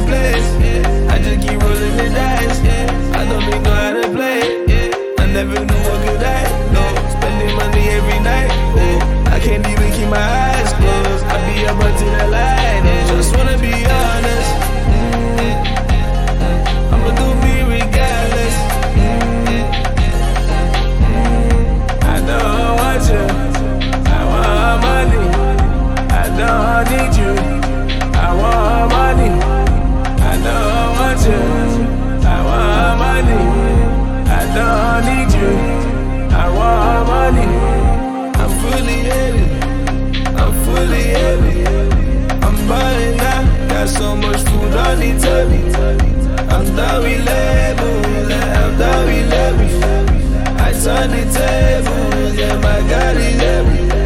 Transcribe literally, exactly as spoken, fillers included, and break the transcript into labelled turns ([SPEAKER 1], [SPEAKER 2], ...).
[SPEAKER 1] place. I just keep rolling the dice. I don't even know how to play. I never knew what could I. No, spending money every night. Oh, I can't even keep my eyes closed. I be up until the light. Just wanna be honest. I'ma do me regardless. I don't want you. I want money. I don't need you. I want money. I don't want you. I want money. I don't need you. I want money. I'm fully headed. I'm fully headed. I'm buying now. Got so much food on the table. I'm done with labels. I'm done with labels. I turn the tables. Yeah, my God is heavy.